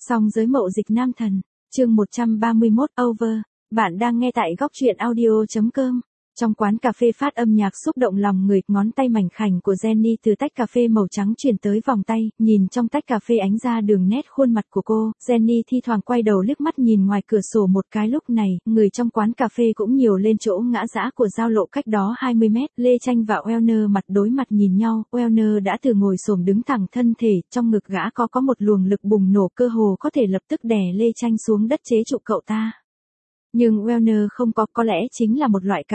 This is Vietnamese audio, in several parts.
Song giới mậu dịch nam thần, chương 131 over, bạn đang nghe tại góc truyện audio.com. Trong quán cà phê phát âm nhạc xúc động lòng người, ngón tay mảnh khảnh của Jenny từ tách cà phê màu trắng chuyển tới vòng tay, nhìn trong tách cà phê ánh ra đường nét khuôn mặt của cô, Jenny thi thoảng quay đầu liếc mắt nhìn ngoài cửa sổ một cái. Lúc này, người trong quán cà phê cũng nhiều lên chỗ ngã rẽ của giao lộ cách đó 20 mét, Lê Tranh và Werner mặt đối mặt nhìn nhau, Werner đã từ ngồi xổm đứng thẳng thân thể, trong ngực gã có một luồng lực bùng nổ cơ hồ có thể lập tức đè Lê Tranh xuống đất chế trụ cậu ta. Nhưng Werner không có lẽ chính là một loại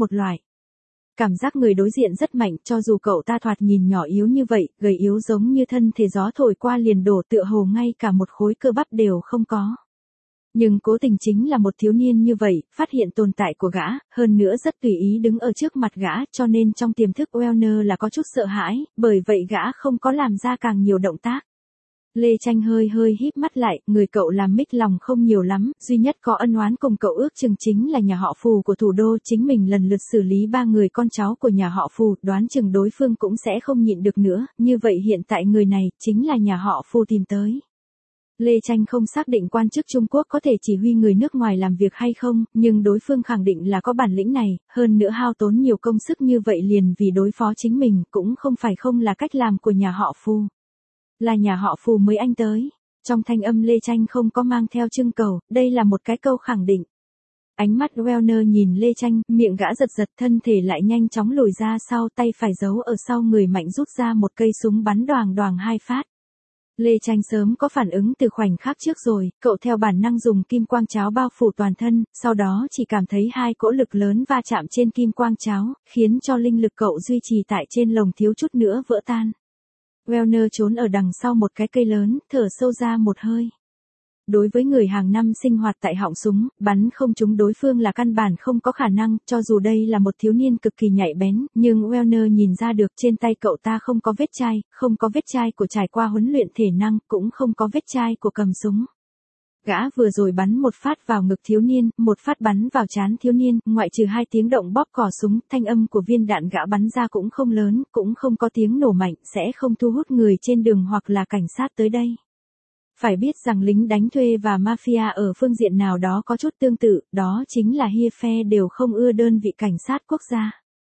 cảm giác người đối diện rất mạnh, cho dù cậu ta thoạt nhìn nhỏ yếu như vậy, gầy yếu giống như thân thể gió thổi qua liền đổ, tựa hồ ngay cả một khối cơ bắp đều không có. Nhưng cố tình chính là một thiếu niên như vậy, phát hiện tồn tại của gã, hơn nữa rất tùy ý đứng ở trước mặt gã, cho nên trong tiềm thức Werner là có chút sợ hãi, bởi vậy gã không có làm ra càng nhiều động tác. Lê Tranh hơi híp mắt lại, người cậu làm mích lòng không nhiều lắm, duy nhất có ân oán cùng cậu ước chừng chính là nhà họ Phù của thủ đô, chính mình lần lượt xử lý 3 người con cháu của nhà họ Phù, đoán chừng đối phương cũng sẽ không nhịn được nữa, như vậy hiện tại người này, chính là nhà họ Phù tìm tới. Lê Tranh không xác định quan chức Trung Quốc có thể chỉ huy người nước ngoài làm việc hay không, nhưng đối phương khẳng định là có bản lĩnh này, hơn nữa hao tốn nhiều công sức như vậy liền vì đối phó chính mình, cũng không là cách làm của nhà họ Phù. Là nhà họ Phù mới anh tới. Trong thanh âm Lê Tranh không có mang theo trưng cầu, đây là một cái câu khẳng định. Ánh mắt Werner nhìn Lê Tranh, miệng gã giật, thân thể lại nhanh chóng lùi ra sau, tay phải giấu ở sau người mạnh rút ra một cây súng bắn đoàng 2 phát. Lê Tranh sớm có phản ứng từ khoảnh khắc trước rồi, cậu theo bản năng dùng kim quang cháo bao phủ toàn thân, sau đó chỉ cảm thấy 2 cỗ lực lớn va chạm trên kim quang cháo, khiến cho linh lực cậu duy trì tại trên lồng thiếu chút nữa vỡ tan. Werner trốn ở đằng sau một cái cây lớn, thở sâu ra một hơi. Đối với người hàng năm sinh hoạt tại họng súng, bắn không trúng đối phương là căn bản không có khả năng, cho dù đây là một thiếu niên cực kỳ nhạy bén, nhưng Werner nhìn ra được trên tay cậu ta không có vết chai của trải qua huấn luyện thể năng, cũng không có vết chai của cầm súng. Gã vừa rồi bắn một phát vào ngực thiếu niên, một phát bắn vào trán thiếu niên, ngoại trừ 2 tiếng động bóp cò súng, thanh âm của viên đạn gã bắn ra cũng không lớn, cũng không có tiếng nổ mạnh, sẽ không thu hút người trên đường hoặc là cảnh sát tới đây. Phải biết rằng lính đánh thuê và mafia ở phương diện nào đó có chút tương tự, đó chính là hai phe đều không ưa đơn vị cảnh sát quốc gia.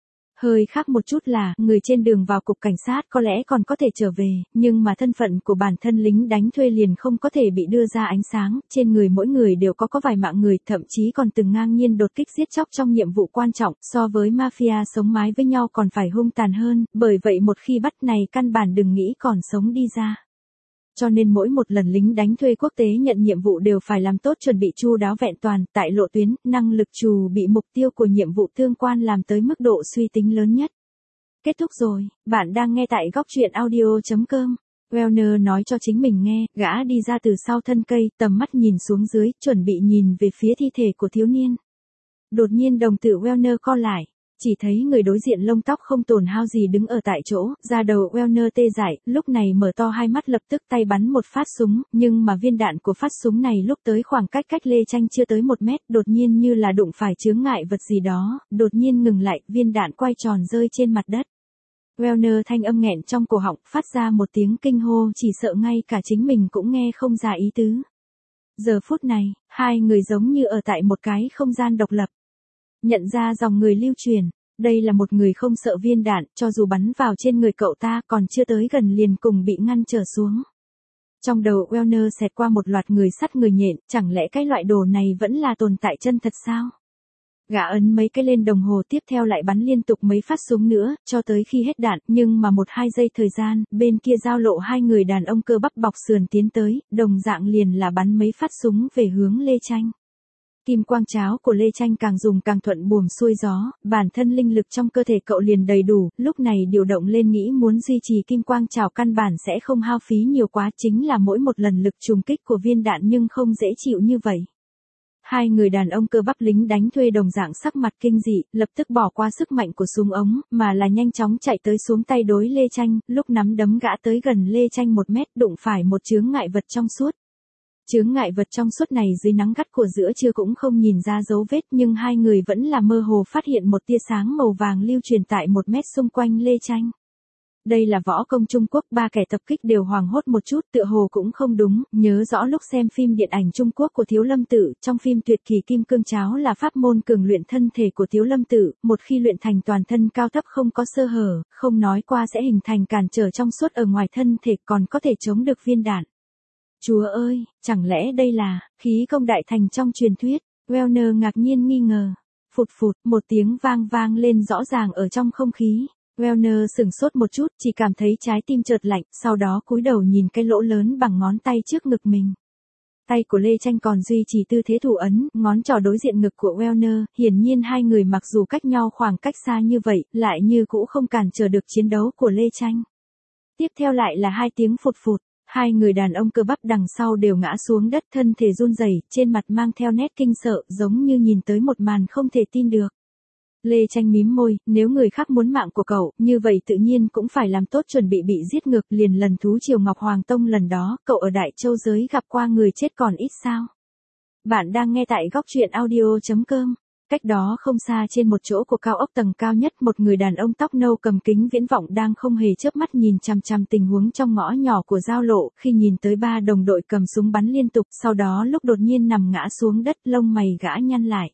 Hơi khác một chút là, người trên đường vào cục cảnh sát có lẽ còn có thể trở về, nhưng mà thân phận của bản thân lính đánh thuê liền không có thể bị đưa ra ánh sáng, trên người mỗi người đều có vài mạng người, thậm chí còn từng ngang nhiên đột kích giết chóc trong nhiệm vụ quan trọng, so với mafia sống mái với nhau còn phải hung tàn hơn, bởi vậy một khi bắt này căn bản đừng nghĩ còn sống đi ra. Cho nên mỗi một lần lính đánh thuê quốc tế nhận nhiệm vụ đều phải làm tốt chuẩn bị chu đáo vẹn toàn, tại lộ tuyến, năng lực trù bị mục tiêu của nhiệm vụ tương quan làm tới mức độ suy tính lớn nhất. Kết thúc rồi, bạn đang nghe tại góc truyện audio.com. Werner nói cho chính mình nghe, gã đi ra từ sau thân cây, tầm mắt nhìn xuống dưới, chuẩn bị nhìn về phía thi thể của thiếu niên. Đột nhiên đồng tử Werner co lại. Chỉ thấy người đối diện lông tóc không tổn hao gì đứng ở tại chỗ, da đầu Werner tê dại, lúc này mở to hai mắt lập tức tay bắn một phát súng, nhưng mà viên đạn của phát súng này lúc tới khoảng cách Lê Tranh chưa tới 1 mét, đột nhiên như là đụng phải chướng ngại vật gì đó, đột nhiên ngừng lại, viên đạn quay tròn rơi trên mặt đất. Werner thanh âm nghẹn trong cổ họng, phát ra một tiếng kinh hô, chỉ sợ ngay cả chính mình cũng nghe không ra ý tứ. Giờ phút này, 2 người giống như ở tại một cái không gian độc lập. Nhận ra dòng người lưu truyền, đây là một người không sợ viên đạn, cho dù bắn vào trên người cậu ta còn chưa tới gần liền cùng bị ngăn trở xuống. Trong đầu Werner xẹt qua một loạt người sắt người nhện, chẳng lẽ cái loại đồ này vẫn là tồn tại chân thật sao? Gã ấn mấy cái lên đồng hồ tiếp theo lại bắn liên tục mấy phát súng nữa, cho tới khi hết đạn, nhưng mà 1-2 giây thời gian, bên kia giao lộ 2 người đàn ông cơ bắp bọc sườn tiến tới, đồng dạng liền là bắn mấy phát súng về hướng Lê Tranh. Kim quang cháo của Lê Tranh càng dùng càng thuận buồm xuôi gió, bản thân linh lực trong cơ thể cậu liền đầy đủ, lúc này điều động lên nghĩ muốn duy trì kim quang cháo căn bản sẽ không hao phí nhiều quá, chính là mỗi một lần lực trùng kích của viên đạn nhưng không dễ chịu như vậy. 2 người đàn ông cơ bắp lính đánh thuê đồng dạng sắc mặt kinh dị, lập tức bỏ qua sức mạnh của súng ống, mà là nhanh chóng chạy tới xuống tay đối Lê Tranh, lúc nắm đấm gã tới gần Lê Tranh 1 mét đụng phải một chướng ngại vật trong suốt. Chướng ngại vật trong suốt này dưới nắng gắt của giữa trưa cũng không nhìn ra dấu vết, nhưng 2 người vẫn là mơ hồ phát hiện một tia sáng màu vàng lưu truyền tại 1 mét xung quanh Lê Tranh. Đây là võ công Trung Quốc, ba kẻ tập kích đều hoảng hốt một chút, tựa hồ cũng không đúng, nhớ rõ lúc xem phim điện ảnh Trung Quốc của Thiếu Lâm Tự, trong phim Tuyệt Kỳ Kim Cương Cháo là pháp môn cường luyện thân thể của Thiếu Lâm Tự, một khi luyện thành toàn thân cao thấp không có sơ hở, không nói qua sẽ hình thành cản trở trong suốt ở ngoài thân thể còn có thể chống được viên đạn. Chúa ơi, chẳng lẽ đây là khí công đại thành trong truyền thuyết? Werner ngạc nhiên nghi ngờ. Phụt phụt, một tiếng vang vang lên rõ ràng ở trong không khí. Werner sửng sốt một chút, chỉ cảm thấy trái tim chợt lạnh, sau đó cúi đầu nhìn cái lỗ lớn bằng ngón tay trước ngực mình. Tay của Lê Tranh còn duy trì tư thế thủ ấn, ngón trỏ đối diện ngực của Werner, hiển nhiên hai người mặc dù cách nhau khoảng cách xa như vậy, lại như cũ không cản trở được chiến đấu của Lê Tranh. Tiếp theo lại là hai tiếng phụt phụt, hai người đàn ông cơ bắp đằng sau đều ngã xuống đất, thân thể run rẩy, trên mặt mang theo nét kinh sợ, giống như nhìn tới một màn không thể tin được. Lê Tranh mím môi, nếu người khác muốn mạng của cậu, như vậy tự nhiên cũng phải làm tốt chuẩn bị giết ngược, liền lần thú triều Ngọc Hoàng Tông lần đó, cậu ở Đại Châu giới gặp qua người chết còn ít sao. Bạn đang nghe tại góc truyện audio.com. Cách đó không xa trên một chỗ của cao ốc tầng cao nhất, một người đàn ông tóc nâu cầm kính viễn vọng đang không hề chớp mắt nhìn chằm chằm tình huống trong ngõ nhỏ của giao lộ, khi nhìn tới ba đồng đội cầm súng bắn liên tục, sau đó lúc đột nhiên nằm ngã xuống đất, lông mày gã nhăn lại.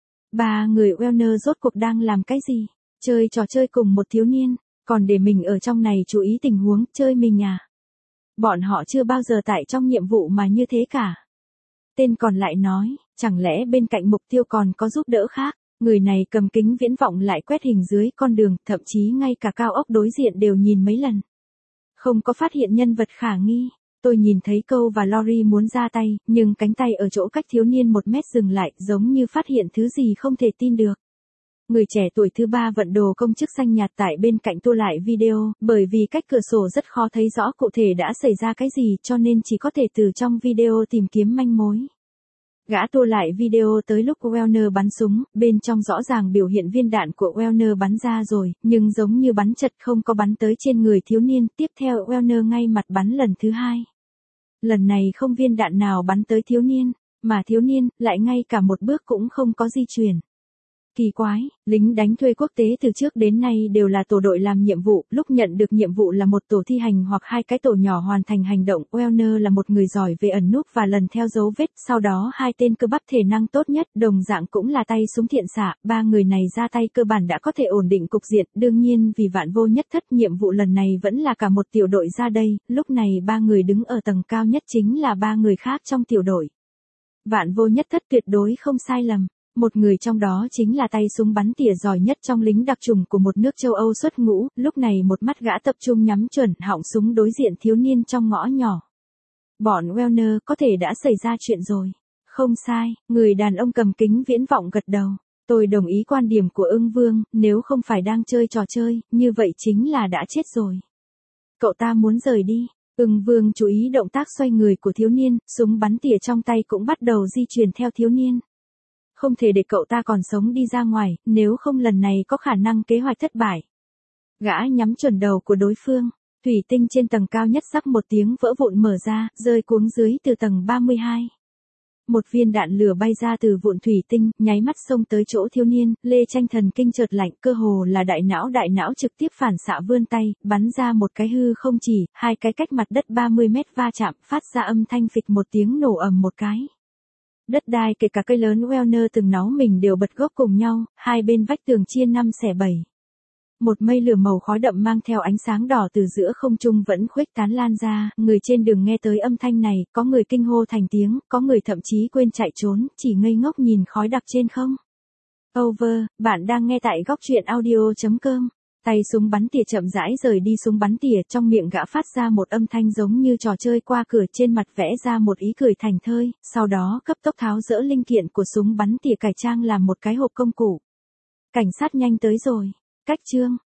Ba người Werner rốt cuộc đang làm cái gì? Chơi trò chơi cùng một thiếu niên, còn để mình ở trong này chú ý tình huống, chơi mình à? Bọn họ chưa bao giờ tại trong nhiệm vụ mà như thế cả. Tên còn lại nói, chẳng lẽ bên cạnh mục tiêu còn có giúp đỡ khác? Người này cầm kính viễn vọng lại quét hình dưới con đường, thậm chí ngay cả cao ốc đối diện đều nhìn mấy lần. Không có phát hiện nhân vật khả nghi. Tôi nhìn thấy Câu và Lori muốn ra tay, nhưng cánh tay ở chỗ cách thiếu niên 1 mét dừng lại, giống như phát hiện thứ gì không thể tin được. Người trẻ tuổi thứ ba vận đồ công chức xanh nhạt tại bên cạnh tua lại video, bởi vì cách cửa sổ rất khó thấy rõ cụ thể đã xảy ra cái gì, cho nên chỉ có thể từ trong video tìm kiếm manh mối. Gã tua lại video tới lúc Werner bắn súng, bên trong rõ ràng biểu hiện viên đạn của Werner bắn ra rồi, nhưng giống như bắn chật không có bắn tới trên người thiếu niên, tiếp theo Werner ngay mặt bắn lần thứ hai. Lần này không viên đạn nào bắn tới thiếu niên, mà thiếu niên lại ngay cả một bước cũng không có di chuyển. Kỳ quái, lính đánh thuê quốc tế từ trước đến nay đều là tổ đội làm nhiệm vụ, lúc nhận được nhiệm vụ là một tổ thi hành hoặc 2 cái tổ nhỏ hoàn thành hành động. Werner là một người giỏi về ẩn núp và lần theo dấu vết, sau đó 2 tên cơ bắp thể năng tốt nhất, đồng dạng cũng là tay súng thiện xạ, 3 người này ra tay cơ bản đã có thể ổn định cục diện, đương nhiên vì vạn vô nhất thất nhiệm vụ lần này vẫn là cả một tiểu đội ra đây, lúc này 3 người đứng ở tầng cao nhất chính là 3 người khác trong tiểu đội. Vạn vô nhất thất tuyệt đối không sai lầm. Một người trong đó chính là tay súng bắn tỉa giỏi nhất trong lính đặc trùng của một nước châu Âu xuất ngũ, lúc này một mắt gã tập trung nhắm chuẩn họng súng đối diện thiếu niên trong ngõ nhỏ. Bọn Werner có thể đã xảy ra chuyện rồi. Không sai, người đàn ông cầm kính viễn vọng gật đầu. Tôi đồng ý quan điểm của Ưng Vương, nếu không phải đang chơi trò chơi, như vậy chính là đã chết rồi. Cậu ta muốn rời đi. Ưng Vương chú ý động tác xoay người của thiếu niên, súng bắn tỉa trong tay cũng bắt đầu di chuyển theo thiếu niên. Không thể để cậu ta còn sống đi ra ngoài, nếu không lần này có khả năng kế hoạch thất bại. Gã nhắm chuẩn đầu của đối phương, thủy tinh trên tầng cao nhất sắc một tiếng vỡ vụn mở ra, rơi cuống dưới từ tầng 32. Một viên đạn lửa bay ra từ vụn thủy tinh, nháy mắt xông tới chỗ thiếu niên, Lê Tranh thần kinh chợt lạnh, cơ hồ là đại não trực tiếp phản xạ vươn tay, bắn ra một cái hư không chỉ, 2 cái cách mặt đất 30 mét va chạm, phát ra âm thanh phịch một tiếng nổ ầm một cái. Đất đai kể cả cây lớn Werner từng nó mình đều bật gốc cùng nhau, hai bên vách tường chia 5 xẻ 7. Một mây lửa màu khói đậm mang theo ánh sáng đỏ từ giữa không trung vẫn khuếch tán lan ra, người trên đường nghe tới âm thanh này, có người kinh hô thành tiếng, có người thậm chí quên chạy trốn, chỉ ngây ngốc nhìn khói đặc trên không. Over, bạn đang nghe tại góc truyện audio.com. Tay súng bắn tỉa chậm rãi rời đi súng bắn tỉa, trong miệng gã phát ra một âm thanh giống như trò chơi qua cửa, trên mặt vẽ ra một ý cười thành thơi, sau đó cấp tốc tháo dỡ linh kiện của súng bắn tỉa cải trang làm một cái hộp công cụ. Cảnh sát nhanh tới rồi. Cách chương.